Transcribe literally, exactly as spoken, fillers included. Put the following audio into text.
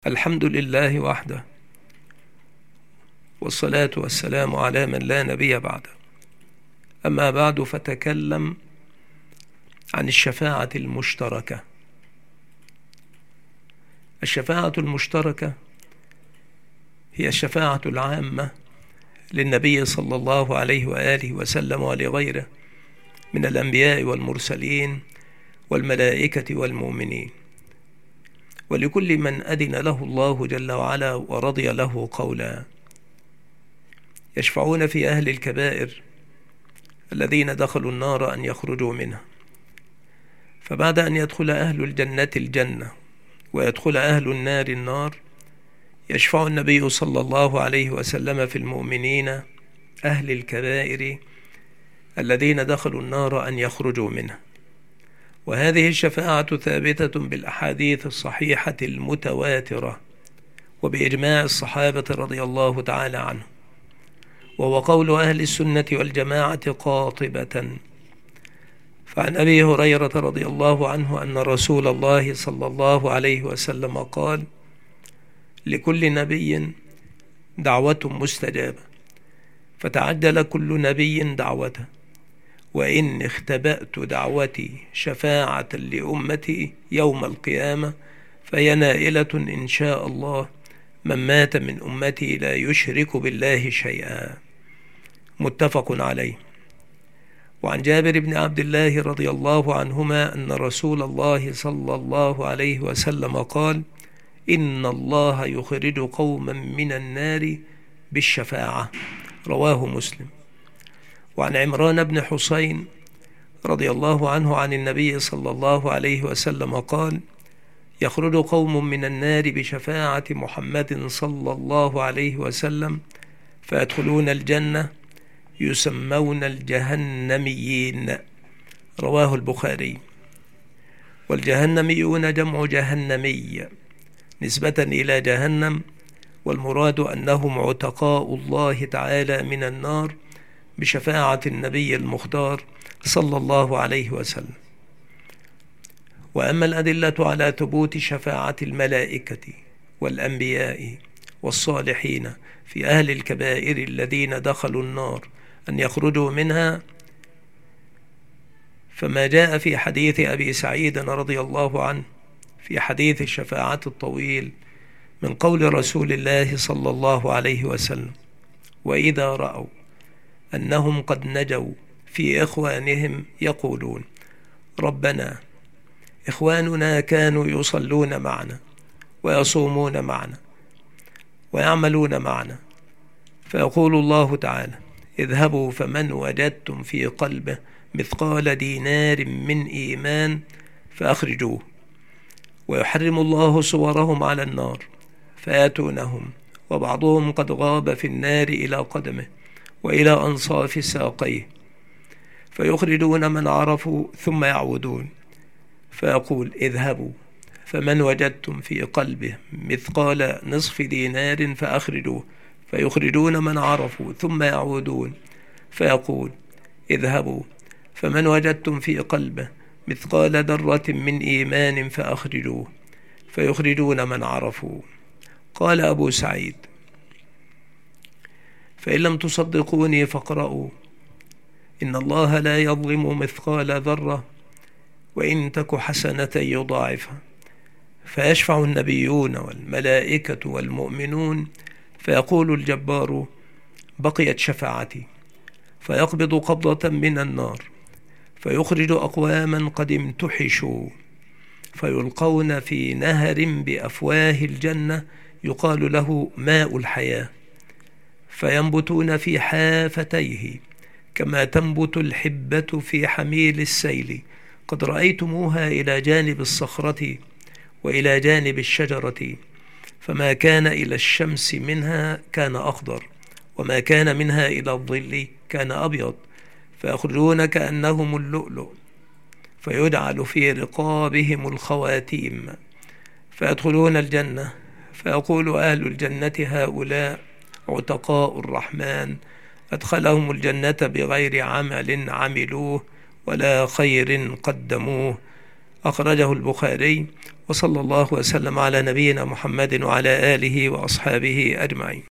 الحمد لله وحده، والصلاة والسلام على من لا نبي بعده. أما بعد، فتكلم عن الشفاعة المشتركة. الشفاعة المشتركة هي الشفاعة العامة للنبي صلى الله عليه وآله وسلم ولغيره من الأنبياء والمرسلين والملائكة والمؤمنين، ولكل من أذن له الله جل وعلا ورضي له قولا. يشفعون في أهل الكبائر الذين دخلوا النار أن يخرجوا منها، فبعد أن يدخل أهل الجنة الجنة ويدخل أهل النار النار، يشفع النبي صلى الله عليه وسلم في المؤمنين أهل الكبائر الذين دخلوا النار أن يخرجوا منها. وهذه الشفاعة ثابتة بالأحاديث الصحيحة المتواترة وبإجماع الصحابة رضي الله تعالى عنهم، وهو قول أهل السنة والجماعة قاطبة. فعن أبي هريرة رضي الله عنه أن رسول الله صلى الله عليه وسلم قال: لكل نبي دعوة مستجابة، فتعجل كل نبي دعوته، وإن اختبأت دعوتي شفاعة لأمتي يوم القيامة فهي نائلة إن شاء الله من مات من أمتي لا يشرك بالله شيئا. متفق عليه. وعن جابر بن عبد الله رضي الله عنهما أن رسول الله صلى الله عليه وسلم قال: إن الله يخرج قوما من النار بالشفاعة. رواه مسلم. وعن عمران بن حسين رضي الله عنه عن النبي صلى الله عليه وسلم قال: يخرج قوم من النار بشفاعة محمد صلى الله عليه وسلم فيدخلون الجنة يسمون الجهنميين. رواه البخاري. والجهنميون جمع جهنمي نسبة إلى جهنم، والمراد أنهم عتقاء الله تعالى من النار بشفاعة النبي المختار صلى الله عليه وسلم. وأما الأدلة على ثبوت شفاعة الملائكة والأنبياء والصالحين في أهل الكبائر الذين دخلوا النار أن يخرجوا منها، فما جاء في حديث أبي سعيد رضي الله عنه في حديث الشفاعة الطويل من قول رسول الله صلى الله عليه وسلم: وإذا رأوا أنهم قد نجوا في إخوانهم يقولون: ربنا إخواننا كانوا يصلون معنا ويصومون معنا ويعملون معنا، فيقول الله تعالى: اذهبوا فمن وجدتم في قلبه مثقال دينار من إيمان فأخرجوه. ويحرم الله صورهم على النار فيأتونهم وبعضهم قد غاب في النار إلى قدمه وإلى أنصاف ساقيه، فيخرجون من عرفوا ثم يعودون، فيقول: اذهبوا فمن وجدتم في قلبه مثقال نصف دينار فأخرجوه، فيخرجون من عرفوا ثم يعودون، فيقول: اذهبوا فمن وجدتم في قلبه مثقال ذرة من إيمان فأخرجوه، فيخرجون من عرفوا. قال أبو سعيد: فإن لم تصدقوني فاقرأوا: إن الله لا يظلم مثقال ذرة وإن تك حسنة يضاعفها. فيشفع النبيون والملائكة والمؤمنون، فيقول الجبار: بقيت شفاعتي، فيقبض قبضة من النار، فيخرج أقواما قد امتحشوا، فيلقون في نهر بأفواه الجنة يقال له ماء الحياة، فينبتون في حافتيه كما تنبت الحبة في حميل السيل، قد رأيتموها إلى جانب الصخرة وإلى جانب الشجرة، فما كان إلى الشمس منها كان أخضر، وما كان منها إلى الظل كان أبيض، فيخرجون كأنهم اللؤلؤ، فيجعل في رقابهم الخواتيم، فيدخلون الجنة، فيقول أهل الجنة: هؤلاء عتقاء الرحمن، أدخلهم الجنة بغير عمل عملوه ولا خير قدموه. أخرجه البخاري. وصلى الله وسلم على نبينا محمد وعلى آله وأصحابه أجمعين.